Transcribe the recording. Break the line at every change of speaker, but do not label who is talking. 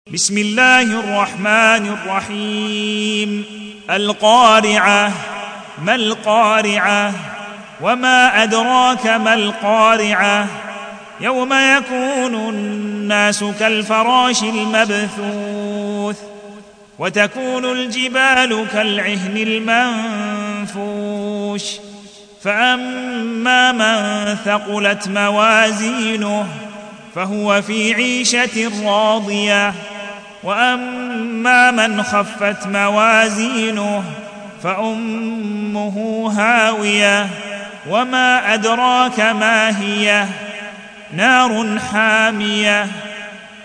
بسم الله الرحمن الرحيم. القارعة. ما القارعة؟ وما أدراك ما القارعة؟ يوم يكون الناس كالفراش المبثوث وتكون الجبال كالعهن المنفوش فأما من ثقلت موازينه فهو في عيشة راضية وأما من خفت موازينه فأمه هاوية وما أدراك ما هي نار حامية